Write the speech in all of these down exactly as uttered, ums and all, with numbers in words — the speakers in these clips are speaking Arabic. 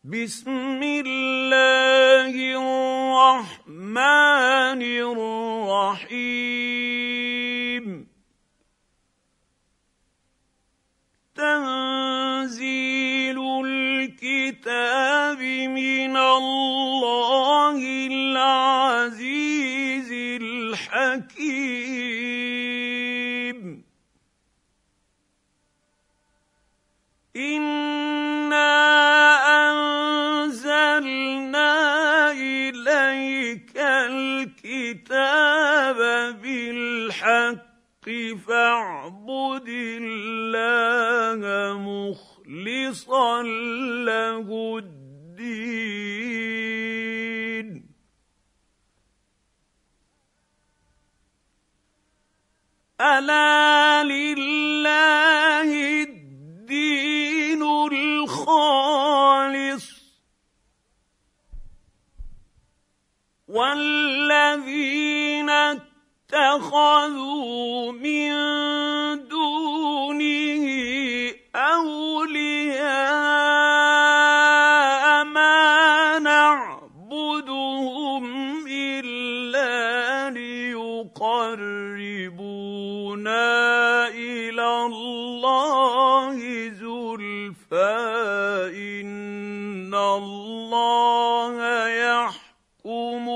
بسم الله الرحمن الرحيم تنزيل الكتاب من الله العزيز الحكيم إنا أنزلنا إليك الكتاب بالحق فاعبد الله مخلصا له الدين ألا لله الدين الخالص والذين اتخذوا من دونه أولياء ما نعبدهم إلا ليقربونا إلى الله زلفى إن الله يحكم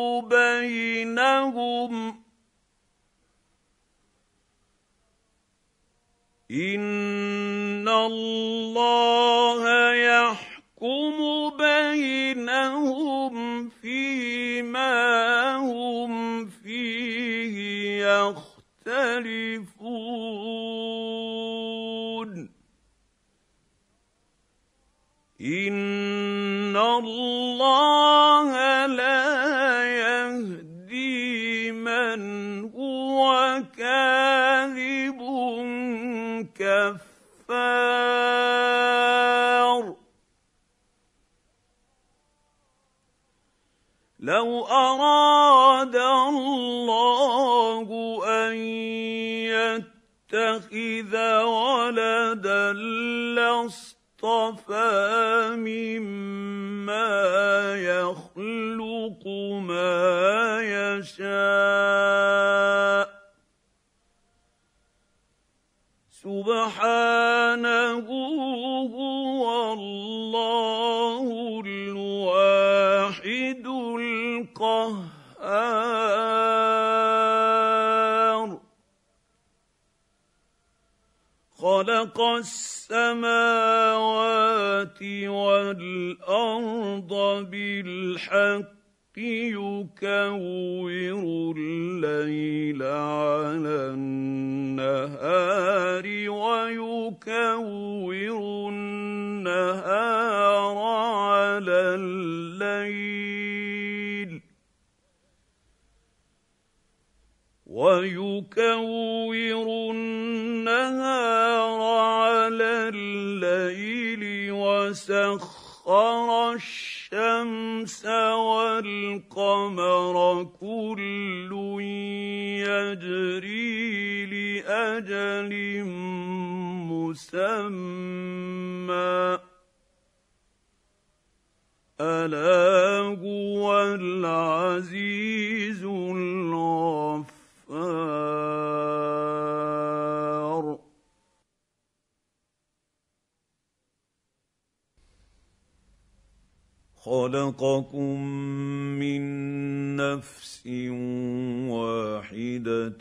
بينهم إن الله يحكم بينهم فيما هم فيه يختلفون إن الله لا يهدي من هو كاذب كفار لو أراد الله أن يتخذ ولدا لاصطفى مما يخلق ما يشاء سبحانه هو الله الواحد القهار خلق السماوات والأرض بالحق يكور الليل على النهار ويكور النهار على الليل ويكور النهار على الليل وسخر الشمس والقمر كل يجري لأجل مسمى ألا هو العزيز الغفار خلقكم من نفس واحدة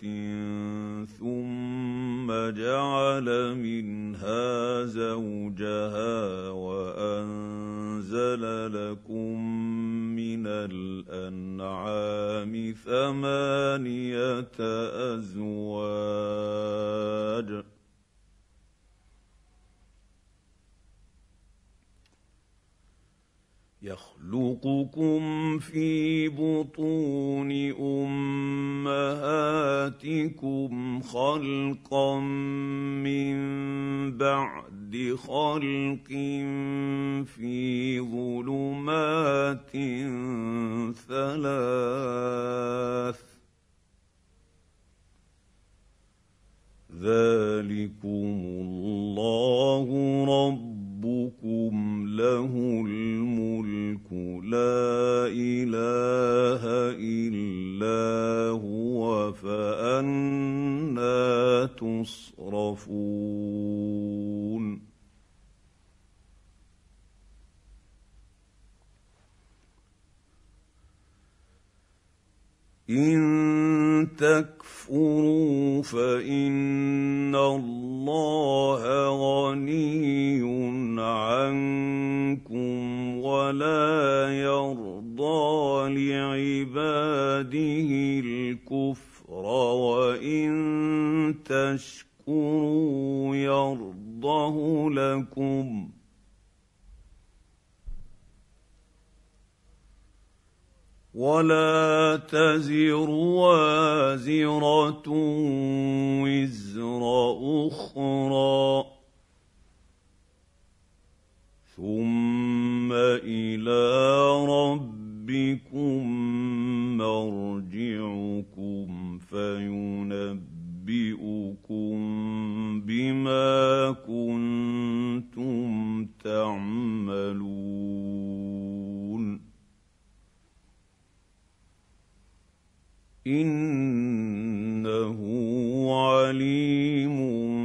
ثم جعل منها زوجها وأنزل لكم من الأنعام ثمانية أزواج يخلقكم في بطون أمهاتكم خلقا من بعد خلق في ظلمات ثلاث ذلكم الله ربكم له الملك تكفرون إن تكفروا فإن الله غني عنكم ولا يرضى لعباده الكفر وإن تشكروا يرضه لكم ولا تزر وازرة وزر أخرى ثم إلى ربكم مرجعكم فينبئكم بما كنتم تعملون إنه عليم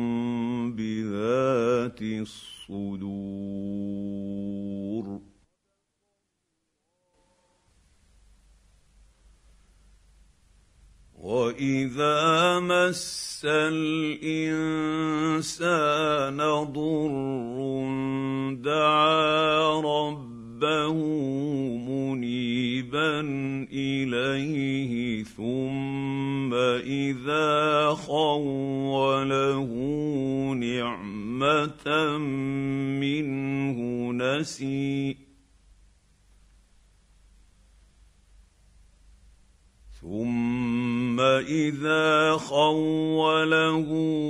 بذات الصدور وإذا مس الإنسان ضر دعا ربه منيبا إليه ثم إذا خوله نعمة منه نسي ثم إذا خوله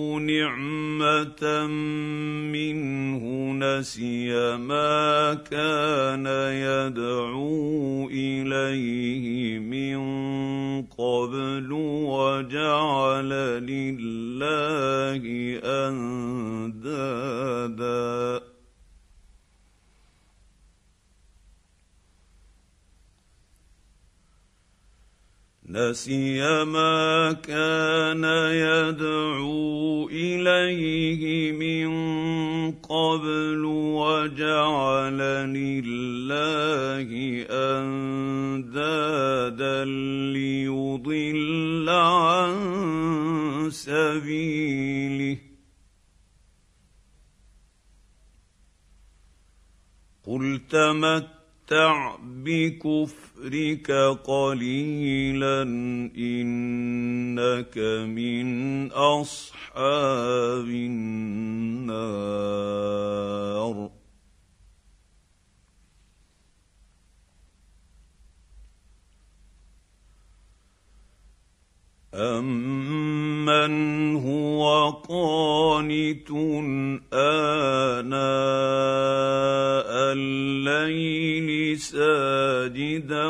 نعمة منه نسي ما كان يدعو إليه من قبل وجعل لله أندادا نسي ما كان يدعو إليه من قبل وجعل لله أندادا ليضل عن سبيله قل تمتع بكفرك قليلا إنك من أصحاب النار أَمَّنْ هُوَ قَانِتٌ آنَاءَ اللَّيْلِ سَاجِدًا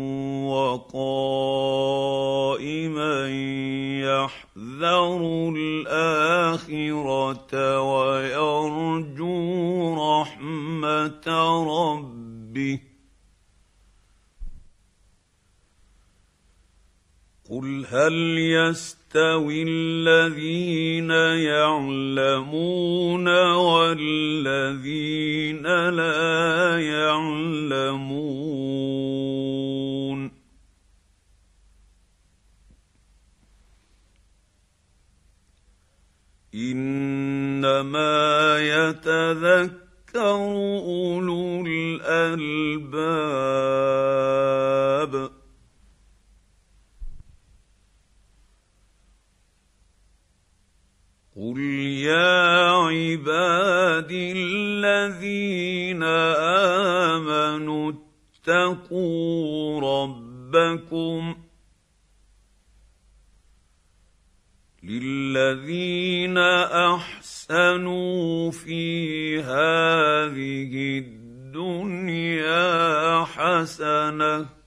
وَقَائِمًا يَحْذَرُ الْآخِرَةَ وَيَرْجُو رَحْمَةَ رَبِّهِ قُلْ هَلْ يَسْتَوِي الَّذِينَ يَعْلَمُونَ وَالَّذِينَ لَا يَعْلَمُونَ إِنَّمَا يَتَذَكَّرُ أُولُو الْأَلْبَابِ قُلْ يَا عِبَادِي الَّذِينَ آمَنُوا اتَّقُوا رَبَّكُمْ لِلَّذِينَ أَحْسَنُوا فِي هَٰذِهِ الدُّنْيَا حَسَنَةٌ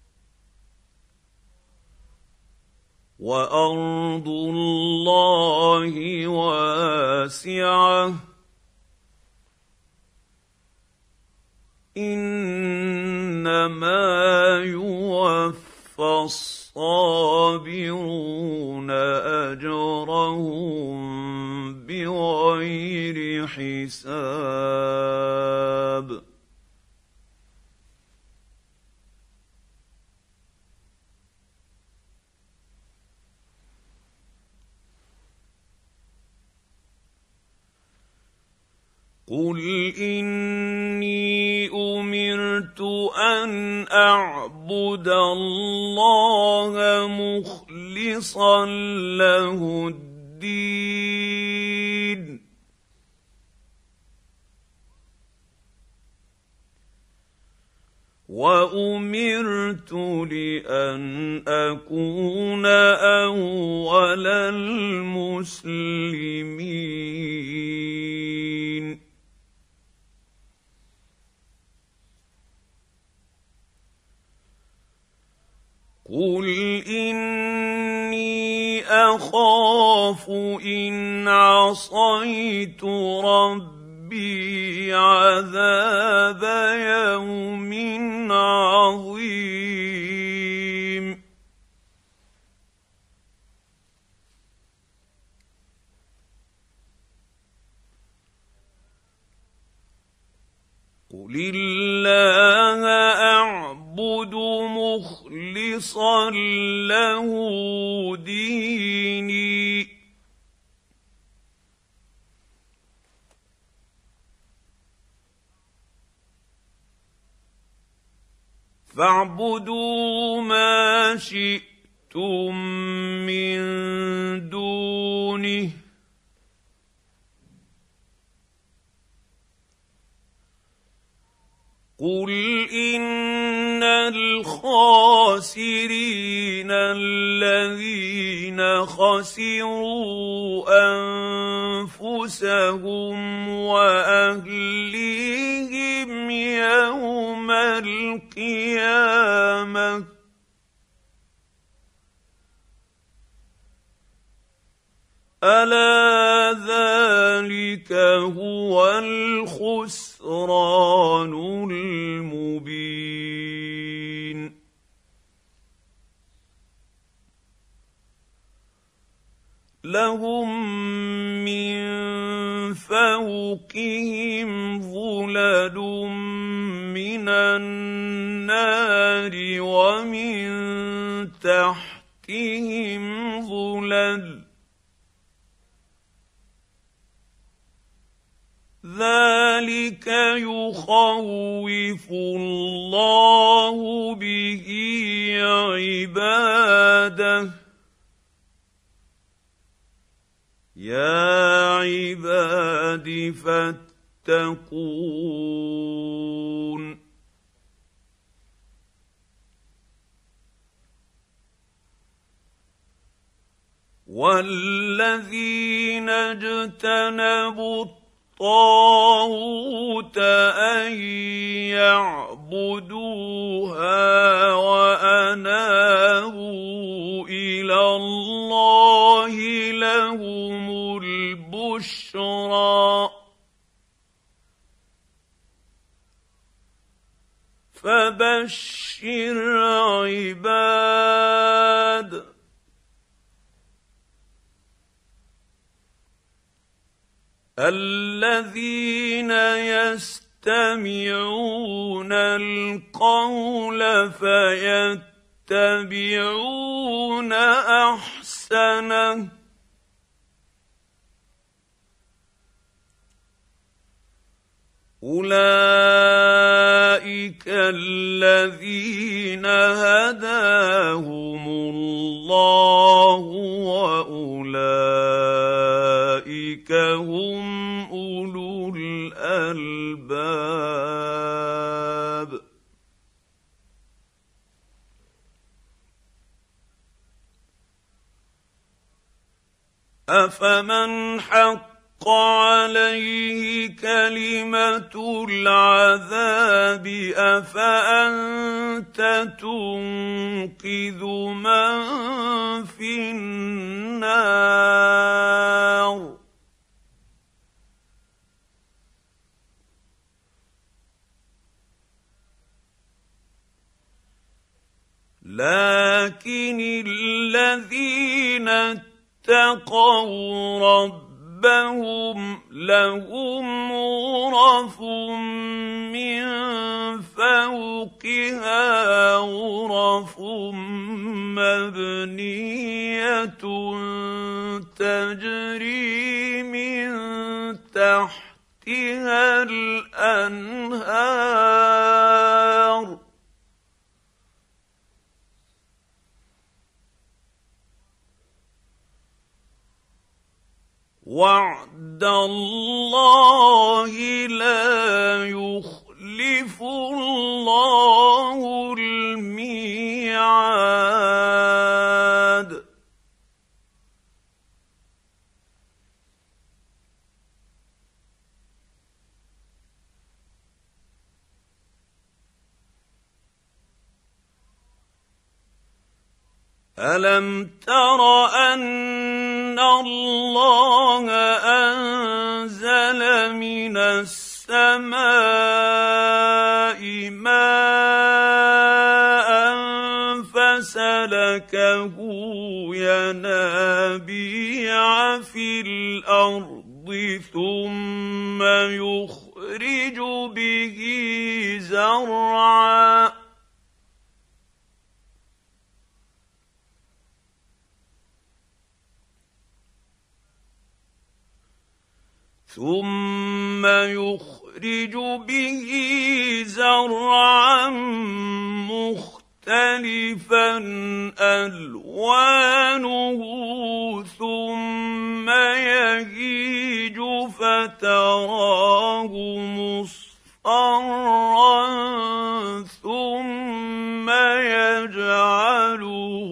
وَأَرْضُ اللَّهِ وَاسِعَةٌ إِنَّمَا يُوَفَّى الصَّابِرُونَ أَجْرَهُم بِغَيْرِ بغير حساب قل إني أمرت أن أعبد الله مخلصا له الدين وأمرت لأن أكون أول المسلمين قل إني أخاف إن عصيت ربي عذاب يوم عظيم قل الله أعبد مخلصا له ديني فاعبدوا ما شئتم من دونه قل إن الخاسرين الذين خسروا أنفسهم وأهليهم يوم القيامة ألا ذلك هو الخسران المبين لهم من فوقهم ظلل من النار ومن تحتهم ظلل ذلك يخوف الله به عباده يا عباد فاتقون والذين اجتنبوا الطاغوت أن يعبدوها وأنابوا إلى الله لهم البشرى فبشر عباد الذين يستمعون القول فيتبعون أحسنه أولئك الذين هداهم الله وأولئك هم أولو الألباب أفمن حق عليه كلمة العذاب أفأنت تنقذ من في النار لكن الذين اتقوا ربهم ربهم لهم غرف من فوقها غرف مبنية تجري من تحتها الأنهار وعد الله لا يخلف الله الميعاد ألم تر أن الله أنزل من السماء ماء فسلكه ينابيع في الأرض ثم يخرج به زرعا ثم يخرج به زرعا مختلفا ألوانه ثم يهيج فتراه مصفرا ثم يجعله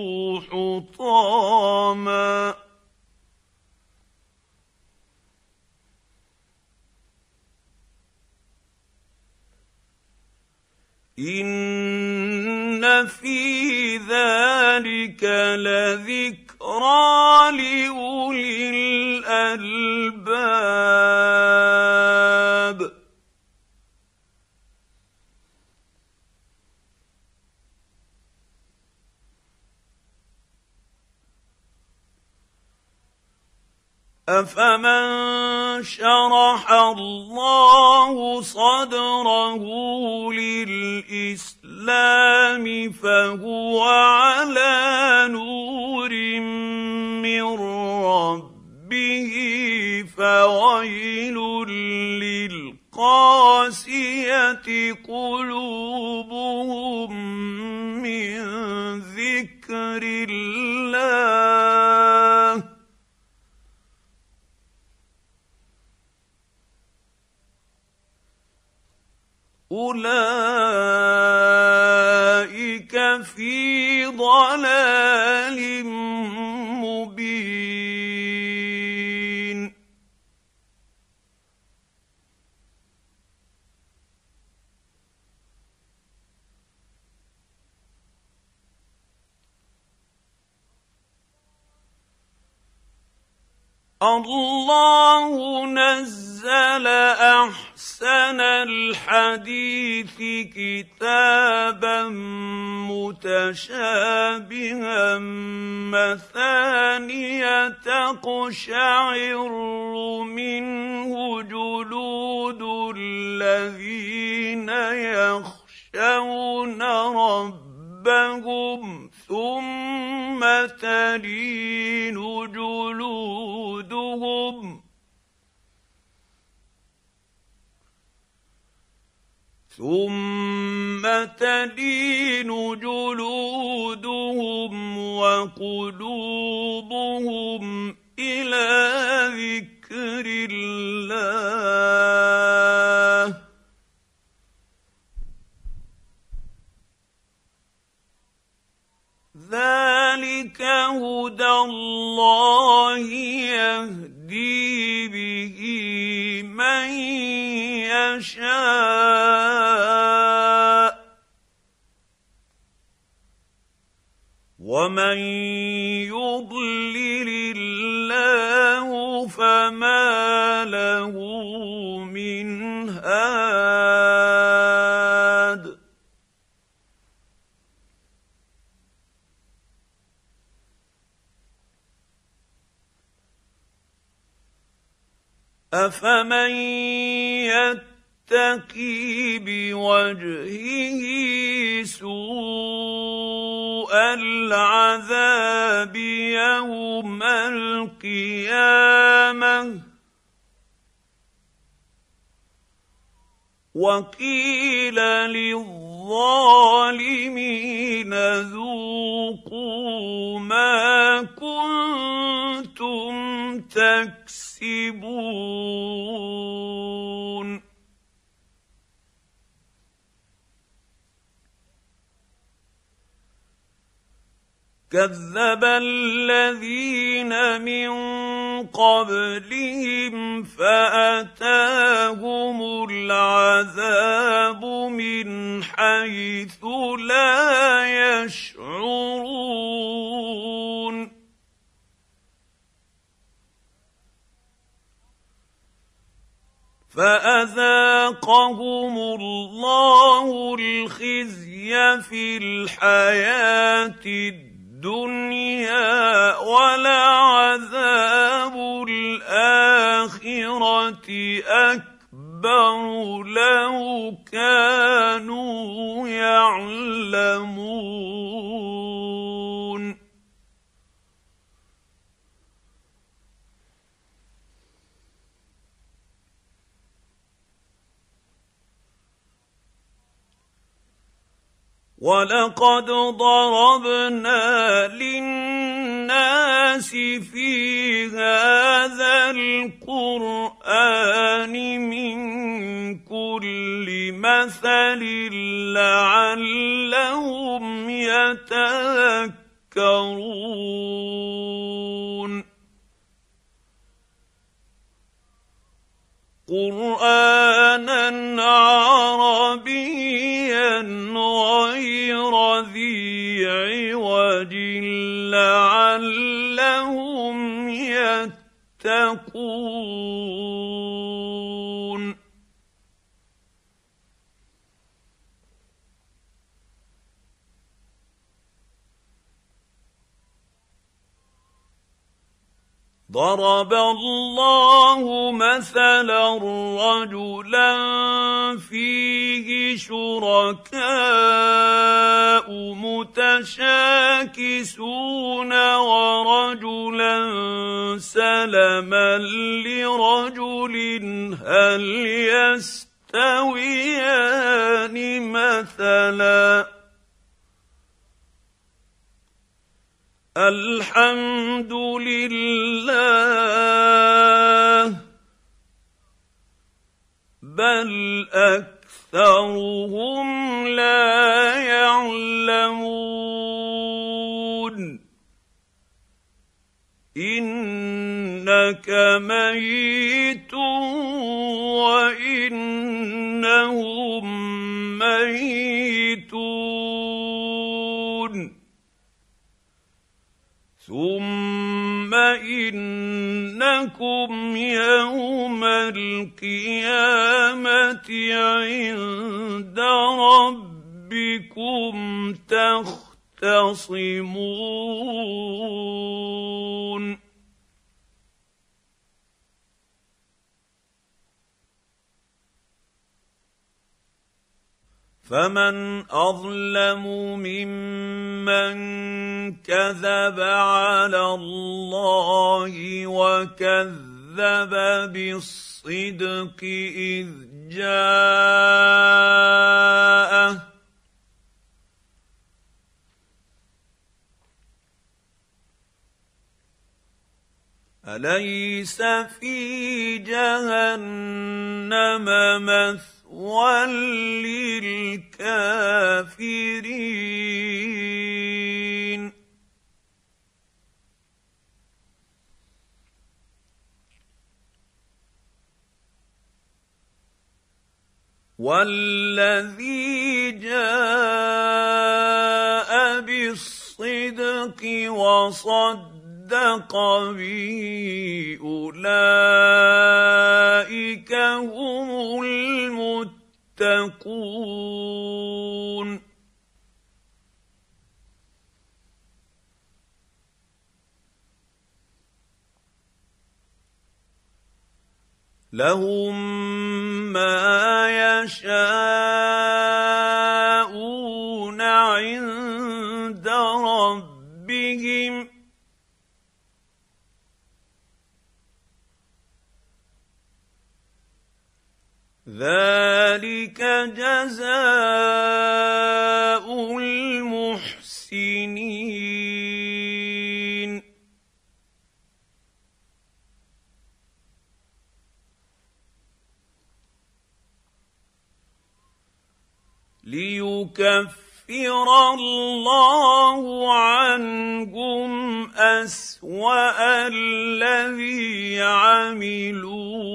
حطاما إن في ذلك لذكرى لأولي الألباب أفمن شرح الله صدره للإسلام فهو على نور من ربه فويل للقاسية قلوبهم من ذكر الله أولئك في ضلال مبين الله نزل أحسن الحديث كتابا متشابها مثانية تقشعر منه جلود الذين يخشون ربهم ثم تلين جلودهم ثم تلين جلودهم وقلوبهم إلى ذكر الله ذلك هدى الله يهدي به من يشاء ومن يضلل الله فما له من هاد أفمن يتقي بوجهه سوء العذاب يوم القيامة وقيل للظالمين ذوقوا ما كنتم تكسبون كذب الذين من قبلهم فأتاهم العذاب من حيث لا يشعرون فأذاقهم الله الخزي في الحياة الدنيا الدنيا ولعذاب الآخرة أكبر لو كانوا يعلمون وَلَقَدْ ضَرَبْنَا لِلنَّاسِ فِي هَذَا الْقُرْآنِ مِنْ كُلِّ مَثَلٍ لَعَلَّهُمْ يَتَذَكَّرُونَ قُرْآنًا عَرَبِيًّا غَيْرَ ذِي عِوَجٍ لَعَلَّهُمْ يَتَّقُونَ ضرب الله مثلا رجلا فيه شركاء متشاكسون ورجلا سلما لرجل هل يستويان مثلا الحمد لله بل أكثرهم لا يعلمون إنك ميت وإنهم ميتون ثم إنكم يوم القيامة عند ربكم تختصمون فمن أظلم ممن كذب على الله وكذب بالصدق إذ جاءه أليس في جهنم مثوى وللكافرين والذي جاء بالصدق وصدق به أولئك هم المتقون لهم ما يشاءون عند ربهم ذلك جزاء المحسنين ليكفر الله عنهم أسوأ الذي عملوا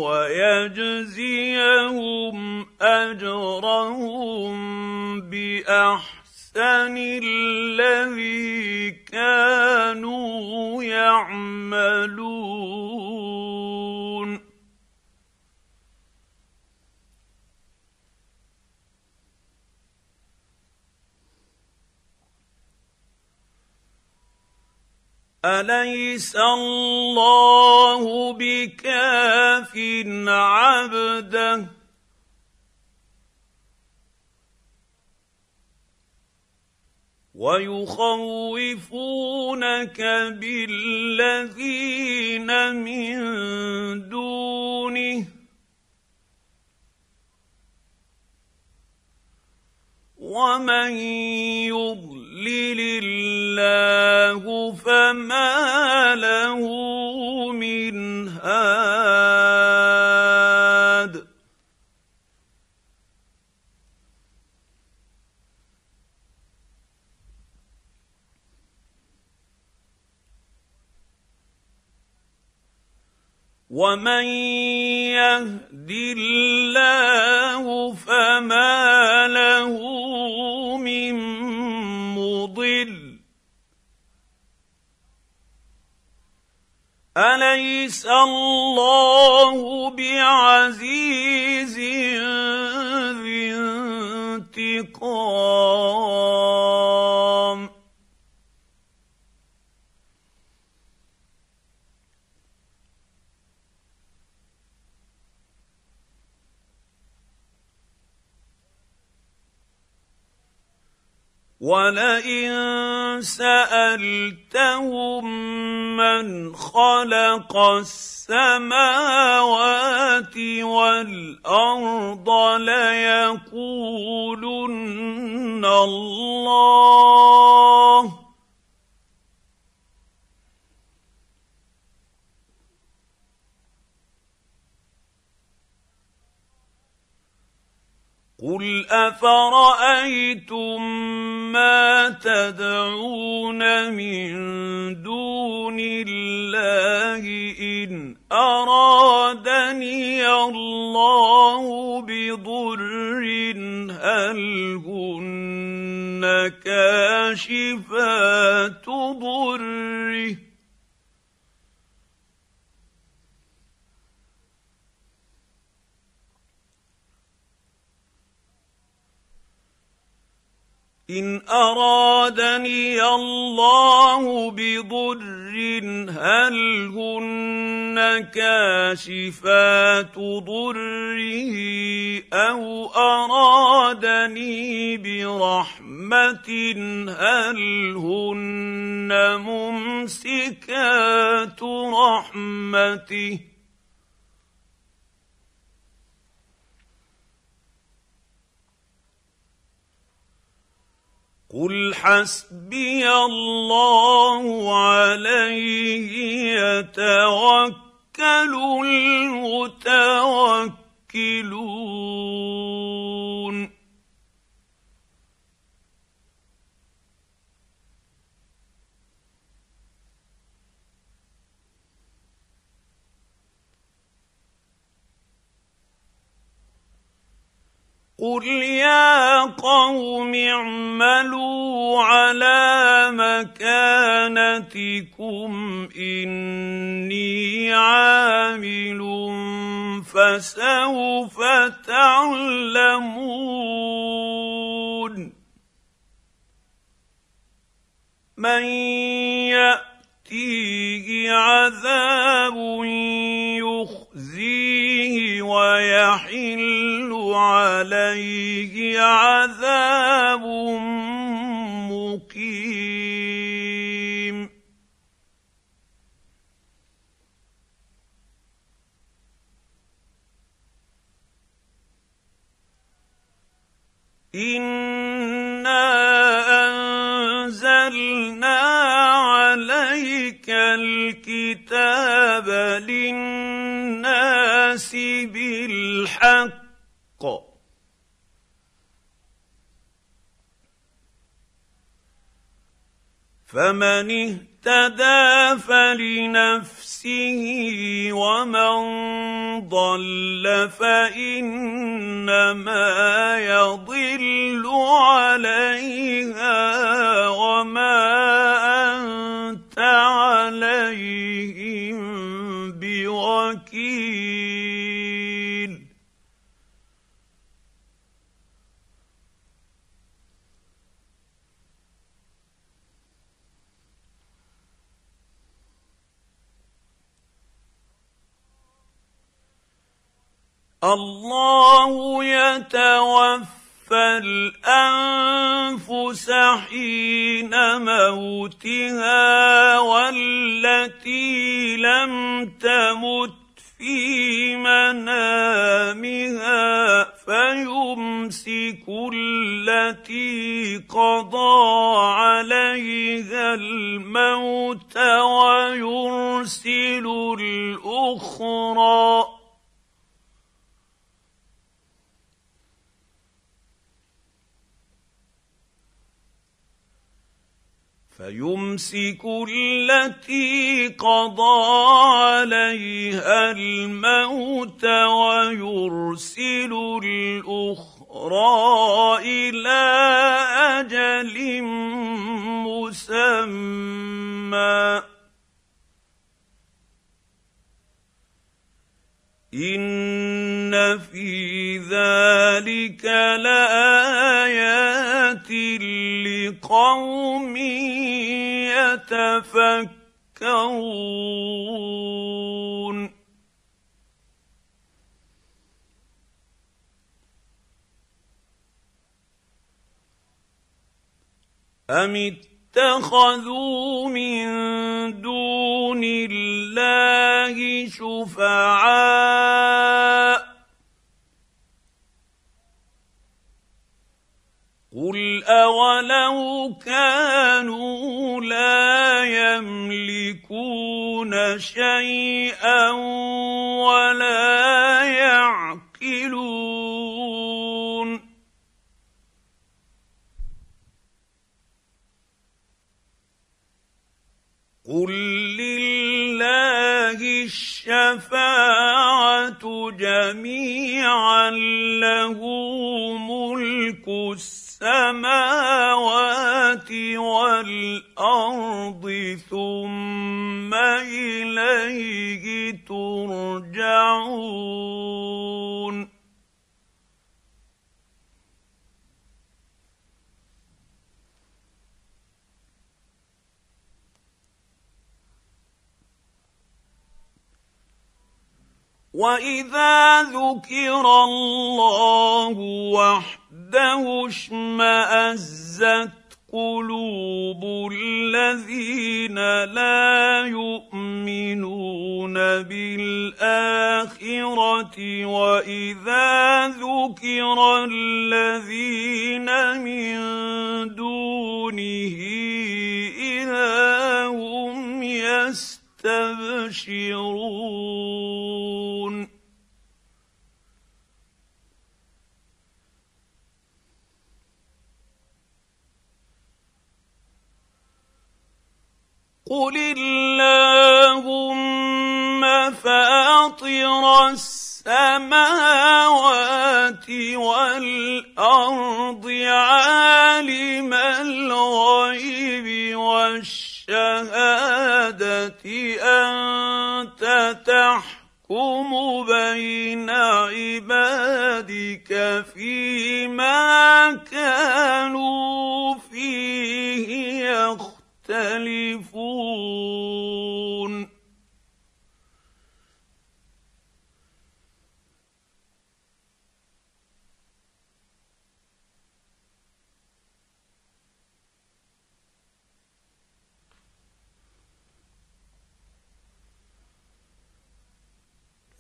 ويجزيهم أجرهم بأحسن الذي كانوا يعملون أليس الله بكاف عبده ويخوفونك بالذين من دونه ومن يضلل الله فما له من هاد ومن يهد الله فما له من مضل أليس الله بعزيز ذي انتقام ولئن سألتهم من خلق السماوات والأرض ليقولن الله قل أفرأيتم ما تدعون من دون الله إن أرادني الله بضر هل هن كاشفات ضره إن أرادني الله بضر هل هن كاشفات ضره أو أرادني برحمة هل هن ممسكات رحمته قل حسبي الله عليه يتوكل المتوكلون قل يا قوم اعملوا على مكانتكم إني عامل فسوف تعلمون من يأتيه عذاب يخزيه يخزيه ويحل عليه عذاب مقيم. إنا أنزلنا عليك الكتاب للناس بالحق فمن اهتدى فلنفسه ومن ضل فإنما يضل عليها وما أنت عليهم بوكيل. الله يتوفى الأنفس حين موتها والتي لم تمت في منامها فيمسك التي قضى عليها الموت ويرسل الأخرى فيمسك التي قضى عليها الموت ويرسل الأخرى إلى أجل مسمى إن في ذلك لآيات لقوم يتفكرون. أم اتخذوا من دون الله شفعاء قل أولو كانوا لا يملكون شيئا ولا يعقلون قل لله الشفاعة جميعا له ملك السماوات والأرض ثم إليه ترجعون. وإذا ذكر الله وحده اشمأزت قلوب الذين لا يؤمنون بالآخرة وإذا ذكر الذين من دونه إذا هم يستبشرون. قل اللهم فاطر السماوات والأرض عالم الغيب والشهادة أنت تحكم بين عبادك فيما كانوا فيه يختلفون.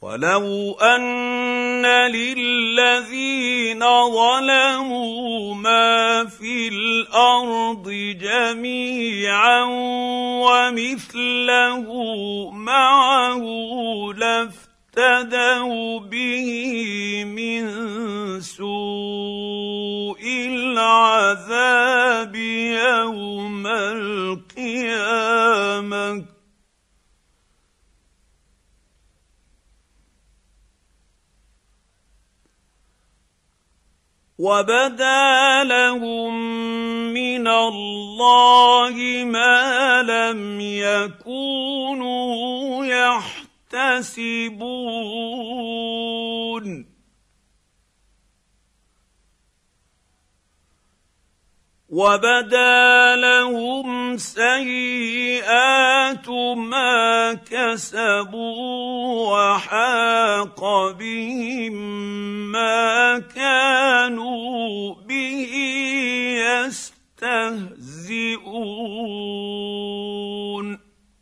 ولو أن للذين ظلموا ما في الأرض جميعا ومثله معه لافتدوا به من سوء العذاب يوم القيامة وبدا لهم من الله ما لم يكونوا يحتسبون وبدا لهم سيئات ما كسبوا وحاق بهم ما كانوا به يستهزئون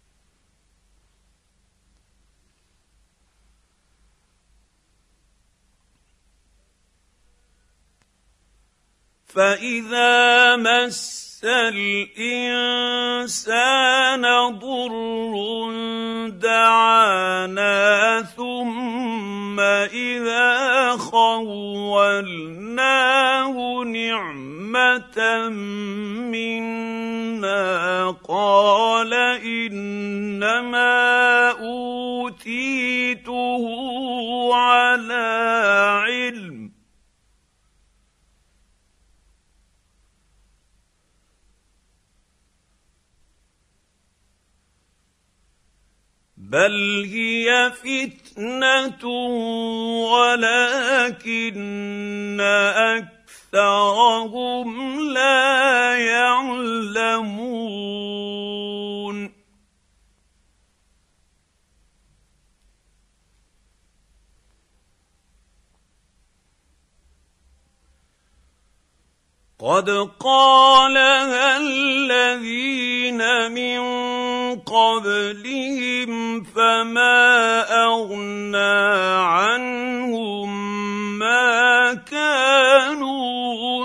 فإذا مس الإنسان ضر دعانا ثم إذا خولناه نعمة منا قال إنما أوتيته على علم بل هي فتنة ولكن أكثرهم لا يعلمون قد قالها الذين من قبلهم فما أغنى عنهم ما كانوا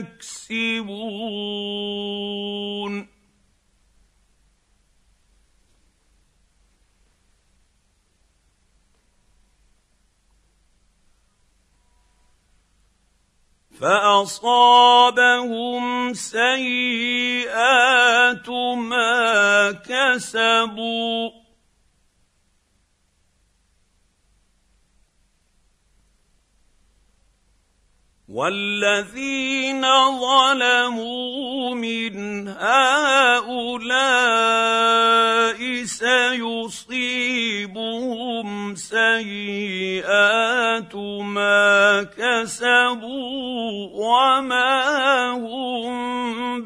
يكسبون فأصابهم سيئات ما كسبوا والذين ظلموا من هؤلاء سيصيبهم سيئات ما كسبوا وما هم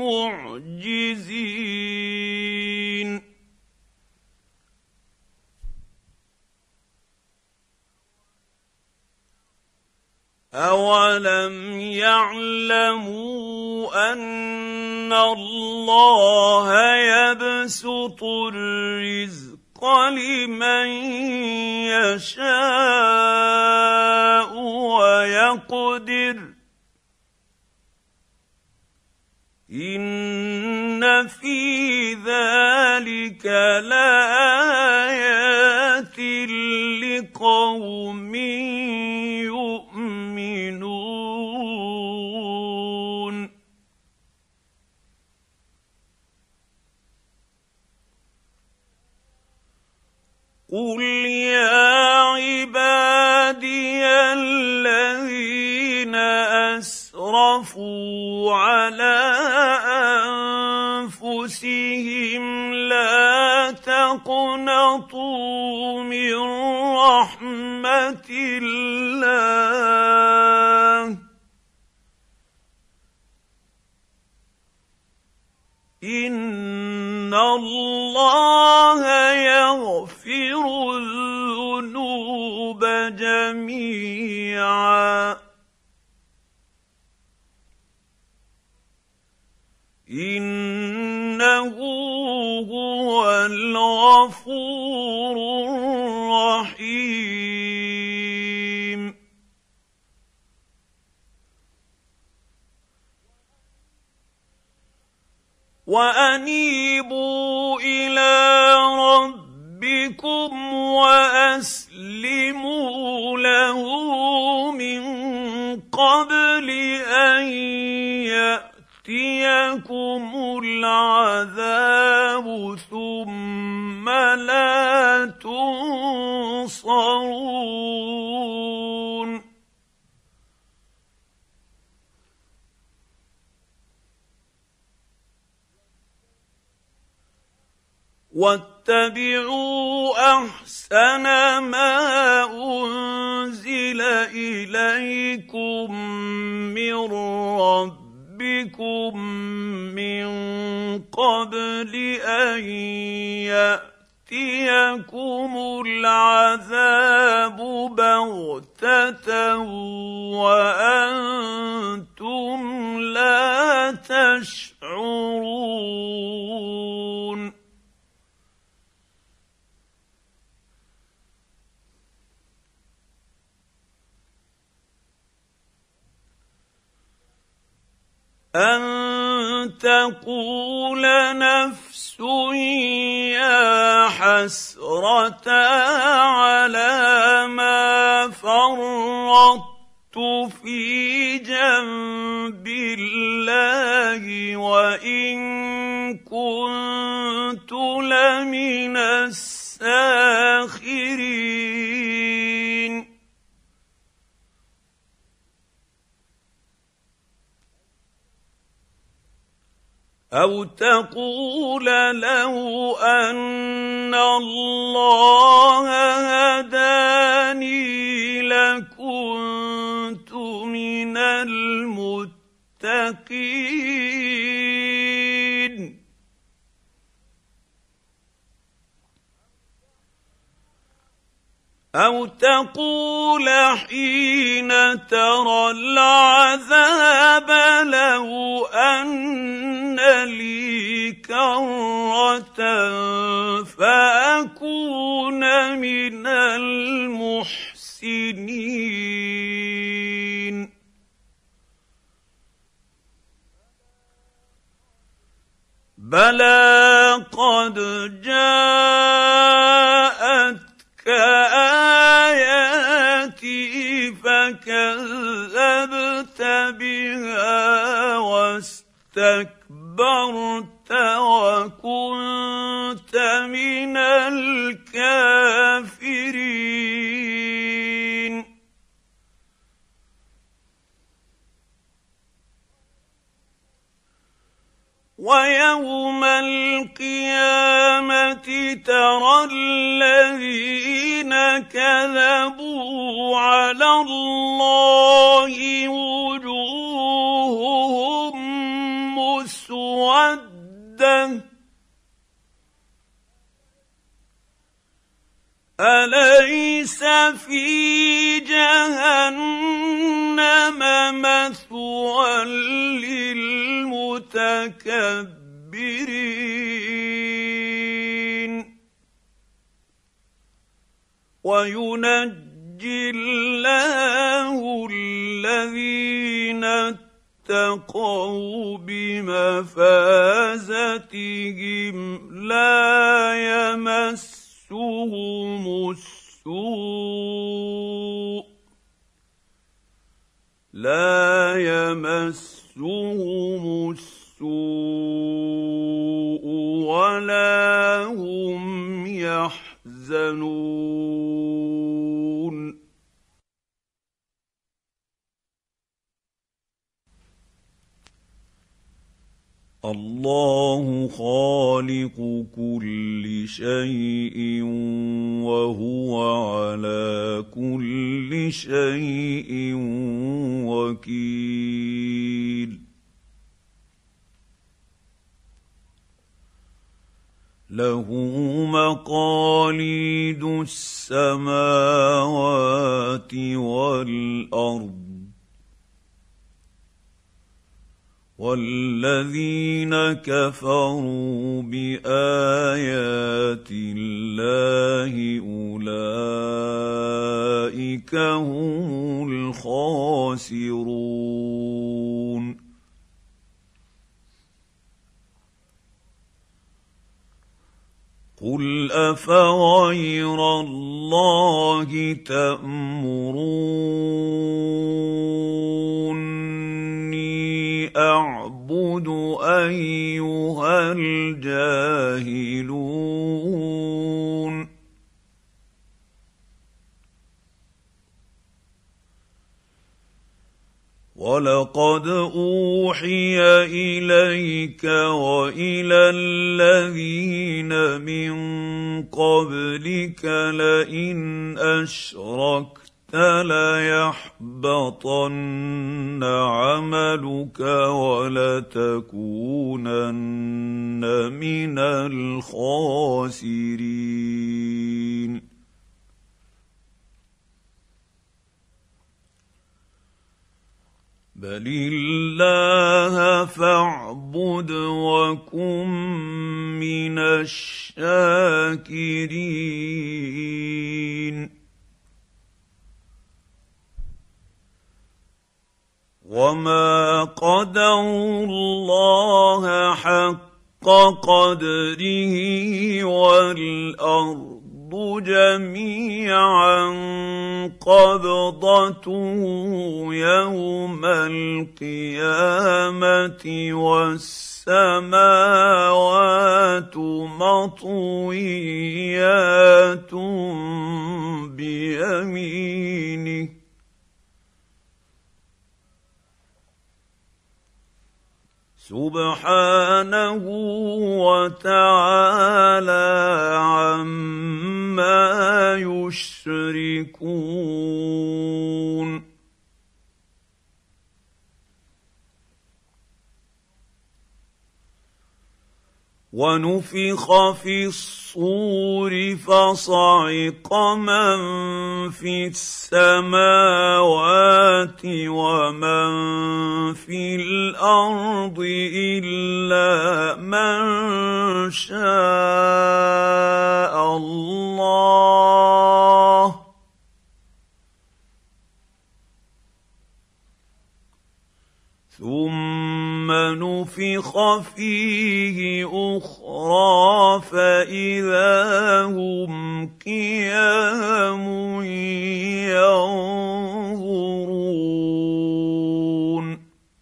بمعجزين أولم يعلموا أن الله يبسط الرزق لمن يشاء ويقدر إن في ذلك لآيات لقوم يؤمنون قل يا عبادي الذين أسرفوا على أنفسهم لا تقنطوا من رحمة الله إن الله يغفر الذنوب جميعا إنه هو الغفور الرحيم وانيبوا الى ربكم واسلموا له من قبل ان ياتيكم العذاب ثم لا تنصرون. واتبعوا احسن ما انزل اليكم من ربكم من قبل ان ياتيكم العذاب بغته وانتم لا تشعرون. أن تقول نفس يا حسرة على ما فرطت في جنب الله وإن كنت لمن الساخرين. أو تقول لو أن الله هداني لكنت من المتقين. أو تقول حين ترى العذاب لو أن لي كرة فأكون من المحسنين. بلى قد جاءت كآياتي فكذبت بها واستكبرت وكنت من الكافرين. ويوم القيامة ترى الذين كذبوا على الله وجوههم مسودة أليس في جهنم مثوى للمتكبرين. وينجي الله الذين اتقوا بمفازتهم لا يمسهم السوء لا يمسهم السوء ولا هم يحزنون. الله خالق كل شيء وهو على كل شيء وكيل. له مقاليد السماوات والأرض والذين كفروا بآيات الله أولئك هم الخاسرون. قل افغير الله تأمروني اعبد ايها الجاهلون ولقد اوحي اليك والى الذين من قبلك لئن اشركت ليحبطن عملك ولتكونن من الخاسرين بل الله فاعبد وكن من الشاكرين وما قدروا الله حق قدره والأرض جميعا قبضته يوم القيامة والسماوات مطويات بيمينه سبحانه وتعالى عما يشركون ونفخ في الصور فصعق من في السماوات ومن في الارض الا من شاء الله ثم نفخ فيه اخرى فاذا هم قيام ينظرون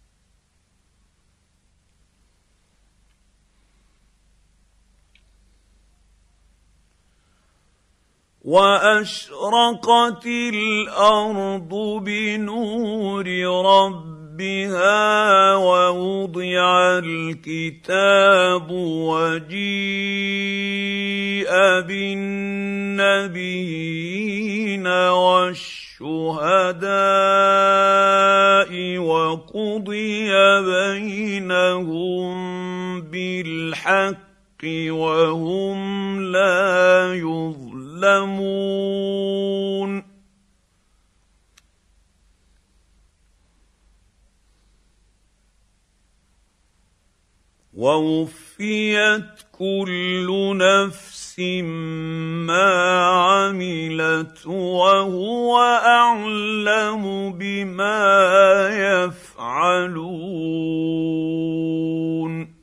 واشرقت الارض بنور ربها بها ووضع الكتاب وجيء بالنبيين والشهداء وقضي بينهم بالحق وهم لا يظلمون ووفيت كل نفس ما عملت وهو اعلم بما يفعلون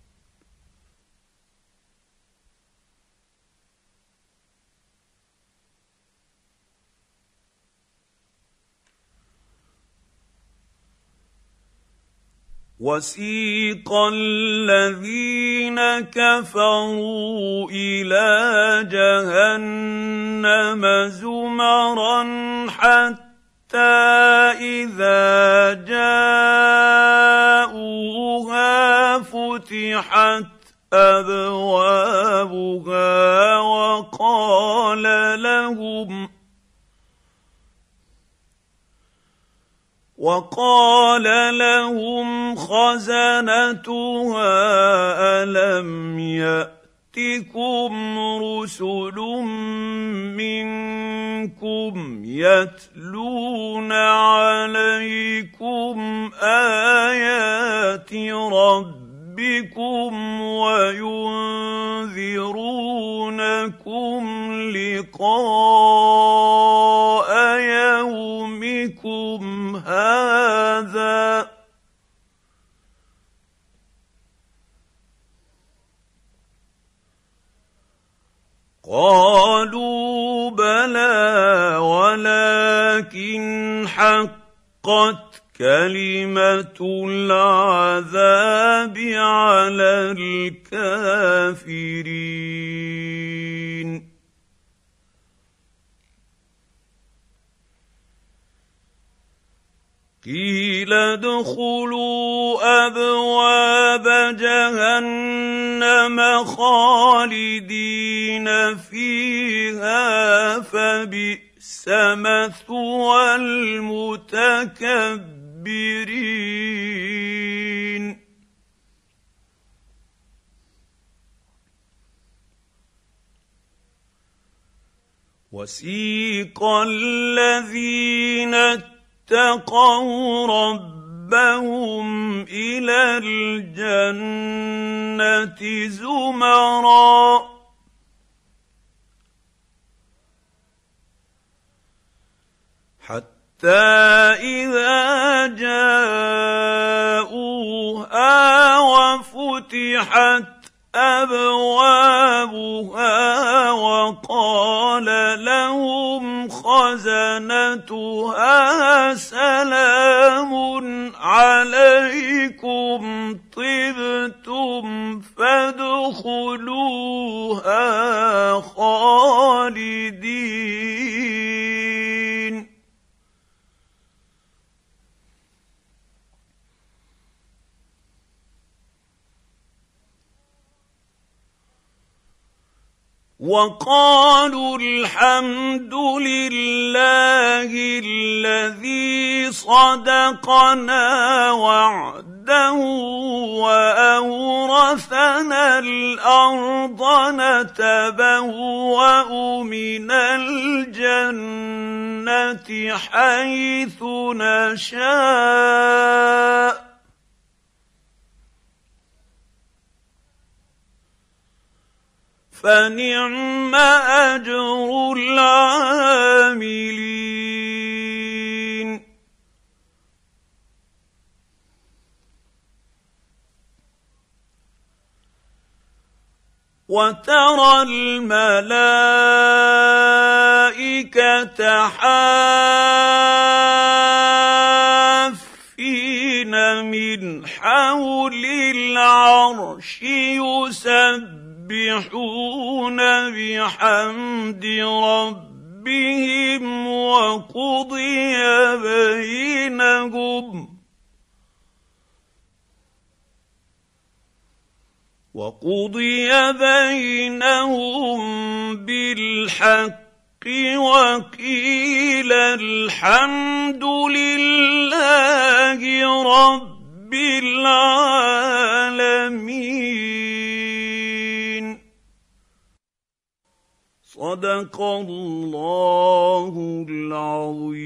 وسيق الذين كفروا الى جهنم زمرا حتى اذا جاءوها فتحت ابوابها وقال لهم وقال لهم خزنتها ألم يأتكم رسل منكم يتلون عليكم آيات ربكم وينذرونكم لقاء يومكم هذا قالوا بلى ولكن حقت كلمه العذاب على الكافرين قيل ادخلوا ابواب جهنم خالدين فيها فبئس مثوى المتكبرين وسيق الذين اتقوا ربهم إلى الجنة زمرا حتى إذا جاءوها وفتحت أبوابها وقال لهم خزنتها سلام عليكم طبتم فادخلوها خالدين وقالوا الحمد لله الذي صدقنا وعده وأورثنا الأرض نتبوأ من الجنة حيث نشاء فنعم أجر العاملين وترى الملائكة حافين من حول العرش يسبحون يسبحون بحمد ربهم وقضي بينهم وقضي بينهم بالحق وقيل الحمد لله رب العالمين صدق الله العظيم.